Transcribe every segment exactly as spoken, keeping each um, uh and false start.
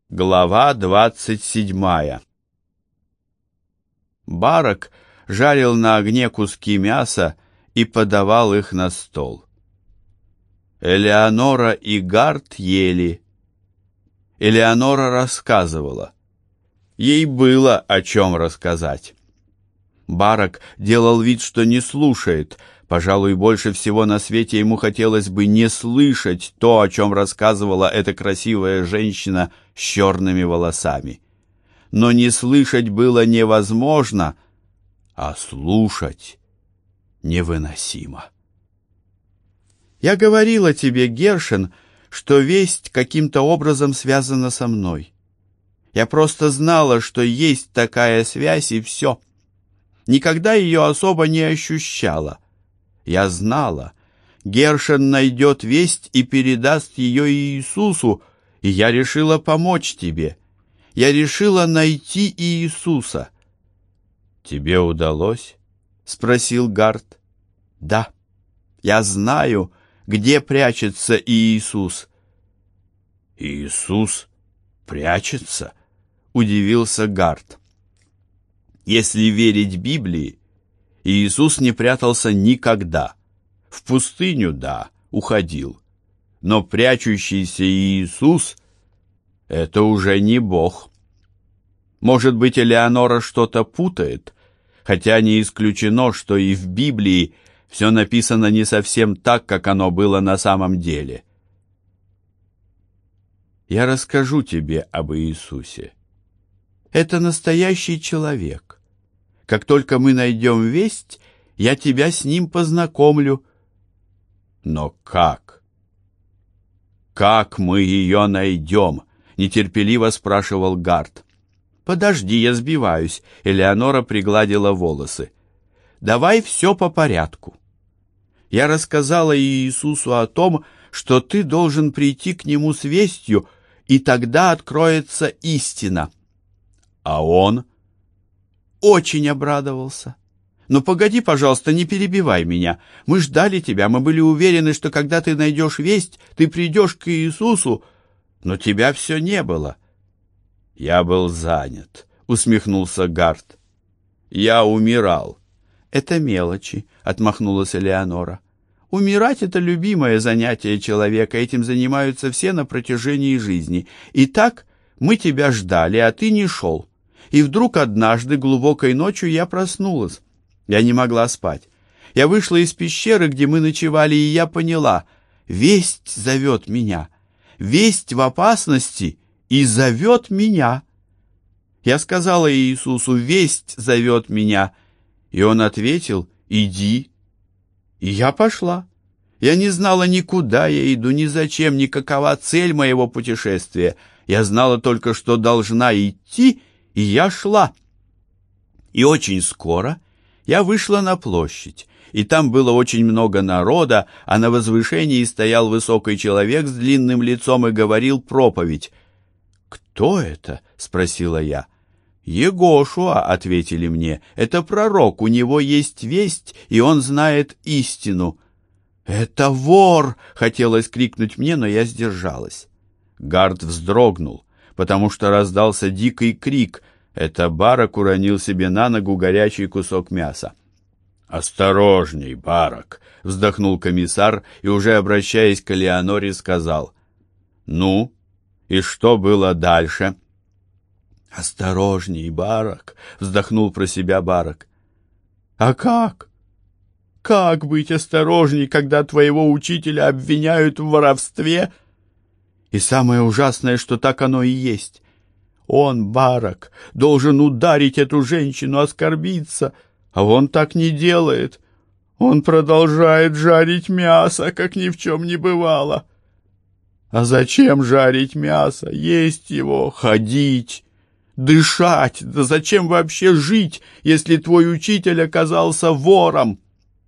Глава двадцать седьмая. Барак жарил на огне куски мяса и подавал их на стол. Элеонора и Гарт ели. Элеонора рассказывала. Ей было о чем рассказать. Барак делал вид, что не слушает. Пожалуй, больше всего на свете ему хотелось бы не слышать то, о чем рассказывала эта красивая женщина с черными волосами. Но не слышать было невозможно, а слушать невыносимо. «Я говорила тебе, Гершен, что весть каким-то образом связана со мной. Я просто знала, что есть такая связь, и все. Никогда ее особо не ощущала. Я знала, Гершен найдет весть и передаст ее Иисусу, и я решила помочь тебе. Я решила найти Иисуса». «Тебе удалось?» — спросил Гарт. «Да, я знаю, где прячется Иисус». «Иисус прячется?» — удивился Гарт. Если верить Библии, Иисус не прятался никогда. В пустыню, да, уходил. Но прячущийся Иисус — это уже не Бог. Может быть, Элеонора что-то путает, хотя не исключено, что и в Библии все написано не совсем так, как оно было на самом деле. Я расскажу тебе об Иисусе. Это настоящий человек. Как только мы найдем весть, я тебя с ним познакомлю. Но как? Как мы ее найдем? Нетерпеливо спрашивал Гарт. Подожди, я сбиваюсь. Элеонора пригладила волосы. Давай все по порядку. Я рассказала Иисусу о том, что ты должен прийти к нему с вестью, и тогда откроется истина. А он очень обрадовался. Но погоди, пожалуйста, не перебивай меня. Мы ждали тебя, мы были уверены, что когда ты найдешь весть, ты придешь к Иисусу, но тебя все не было. Я был занят, усмехнулся Гарт. Я умирал. Это мелочи, отмахнулась Элеонора. Умирать — это любимое занятие человека, этим занимаются все на протяжении жизни. Итак, мы тебя ждали, а ты не шел. И вдруг однажды глубокой ночью я проснулась. Я не могла спать. Я вышла из пещеры, где мы ночевали, и я поняла, весть зовет меня. Весть в опасности и зовет меня. Я сказала Иисусу, весть зовет меня. И он ответил, иди. И я пошла. Я не знала ни куда я иду, ни зачем, ни какова цель моего путешествия. Я знала только, что должна идти, и я шла. И очень скоро я вышла на площадь, и там было очень много народа, а на возвышении стоял высокий человек с длинным лицом и говорил проповедь. «Кто это?» — спросила я. «Егошуа», — ответили мне, — «это пророк, у него есть весть, и он знает истину». «Это вор!» — хотелось крикнуть мне, но я сдержалась. Гарт вздрогнул, потому что раздался дикий крик. Это Барак уронил себе на ногу горячий кусок мяса. «Осторожней, Барак!» — вздохнул комиссар и, уже обращаясь к Элеоноре, сказал. «Ну, и что было дальше?» «Осторожней, Барак!» — вздохнул про себя Барак. «А как? Как быть осторожней, когда твоего учителя обвиняют в воровстве?» И самое ужасное, что так оно и есть. Он, Барак, должен ударить эту женщину, оскорбиться, а он так не делает. Он продолжает жарить мясо, как ни в чем не бывало. А зачем жарить мясо, есть его, ходить, дышать? Да зачем вообще жить, если твой учитель оказался вором?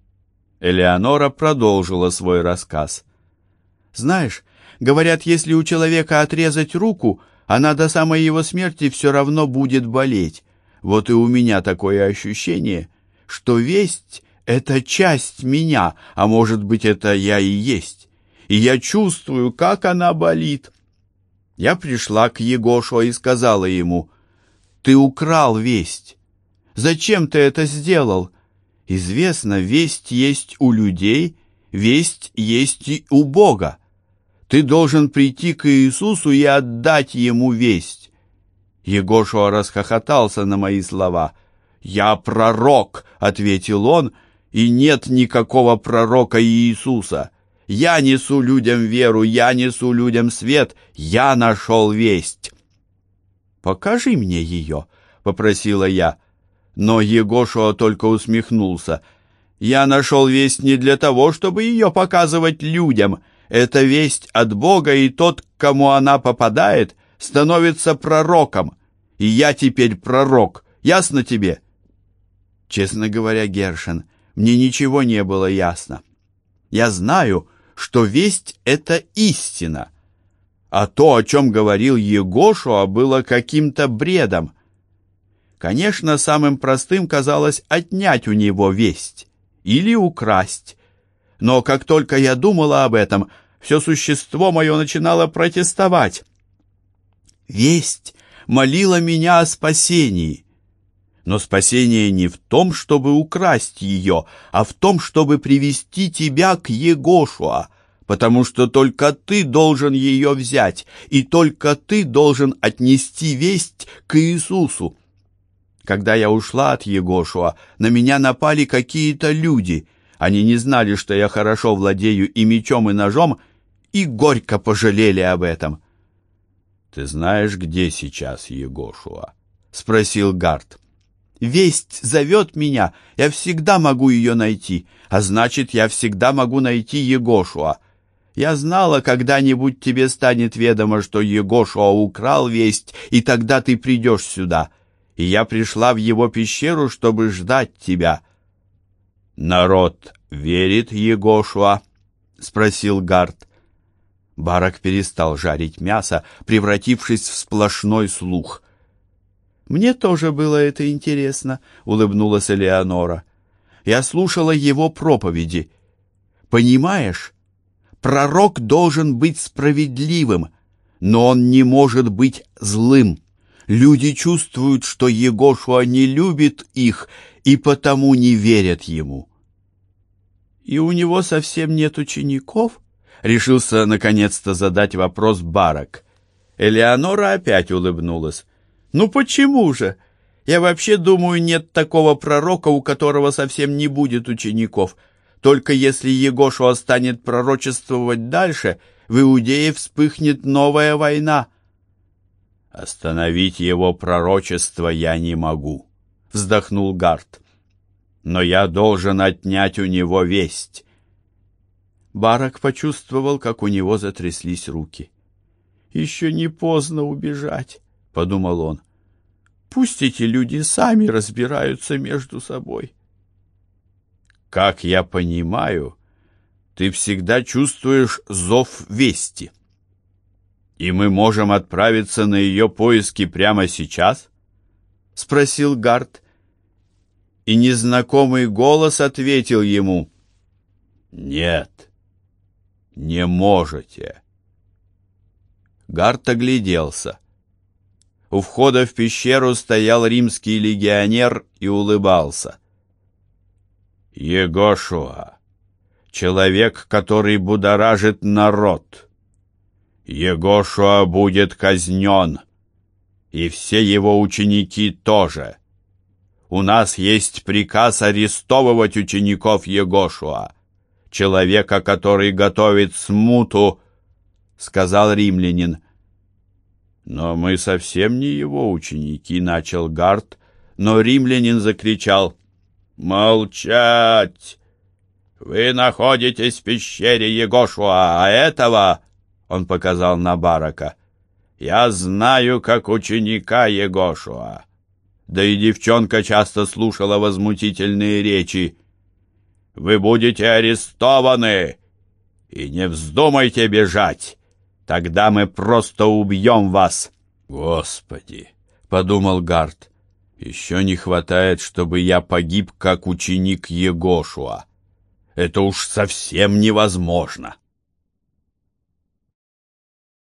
Элеонора продолжила свой рассказ. Знаешь, говорят, если у человека отрезать руку, она до самой его смерти все равно будет болеть. Вот и у меня такое ощущение, что весть — это часть меня, а может быть, это я и есть. И я чувствую, как она болит. Я пришла к Егошуа и сказала ему: «Ты украл весть. Зачем ты это сделал? Известно, весть есть у людей, весть есть и у Бога. Ты должен прийти к Иисусу и отдать ему весть». Егошуа расхохотался на мои слова. «Я пророк», — ответил он, — «и нет никакого пророка Иисуса. Я несу людям веру, я несу людям свет, я нашел весть». «Покажи мне ее», — попросила я. Но Егошуа только усмехнулся. «Я нашел весть не для того, чтобы ее показывать людям. Это весть от Бога, и тот, к кому она попадает, становится пророком. И я теперь пророк. Ясно тебе?» Честно говоря, Гершен, мне ничего не было ясно. Я знаю, что весть — это истина, а то, о чем говорил Егошуа, было каким-то бредом. Конечно, самым простым казалось отнять у него весть или украсть. Но как только я думала об этом, все существо мое начинало протестовать. Весть молила меня о спасении. Но спасение не в том, чтобы украсть ее, а в том, чтобы привести тебя к Егошуа, потому что только ты должен ее взять, и только ты должен отнести весть к Иисусу. Когда я ушла от Егошуа, на меня напали какие-то люди. Они не знали, что я хорошо владею и мечом, и ножом, и горько пожалели об этом. «Ты знаешь, где сейчас Егошуа?» — спросил Гарт. «Весть зовет меня, я всегда могу ее найти, а значит, я всегда могу найти Егошуа. Я знала, когда-нибудь тебе станет ведомо, что Егошуа украл весть, и тогда ты придешь сюда. И я пришла в его пещеру, чтобы ждать тебя». «Народ верит Егошуа?» — спросил Гарт. Барак перестал жарить мясо, превратившись в сплошной слух. «Мне тоже было это интересно», — улыбнулась Элеонора. «Я слушала его проповеди. Понимаешь, пророк должен быть справедливым, но он не может быть злым. Люди чувствуют, что Егошуа не любит их, и потому не верят ему». «И у него совсем нет учеников?» — решился наконец-то задать вопрос Барак. Элеонора опять улыбнулась. «Ну почему же? Я вообще думаю, нет такого пророка, у которого совсем не будет учеников. Только если Егошуа станет пророчествовать дальше, в Иудее вспыхнет новая война». «Остановить его пророчество я не могу», — вздохнул Гарт. «Но я должен отнять у него весть». Барак почувствовал, как у него затряслись руки. «Еще не поздно убежать», — подумал он. «Пусть эти люди сами разбираются между собой». «Как я понимаю, ты всегда чувствуешь зов вести. И мы можем отправиться на ее поиски прямо сейчас?» — спросил Гарт. И незнакомый голос ответил ему: «Нет, не можете». Гарт огляделся. У входа в пещеру стоял римский легионер и улыбался. «Егошуа, человек, который будоражит народ. Егошуа будет казнен, и все его ученики тоже. У нас есть приказ арестовывать учеников Егошуа, человека, который готовит смуту», — сказал римлянин. «Но мы совсем не его ученики», — начал Гарт, но римлянин закричал: «Молчать! Вы находитесь в пещере Егошуа, а этого, — он показал на Барака, — я знаю как ученика Егошуа». Да и девчонка часто слушала возмутительные речи. «Вы будете арестованы, и не вздумайте бежать, тогда мы просто убьем вас». «Господи!» — подумал Гарт. «Еще не хватает, чтобы я погиб как ученик Егошуа. Это уж совсем невозможно».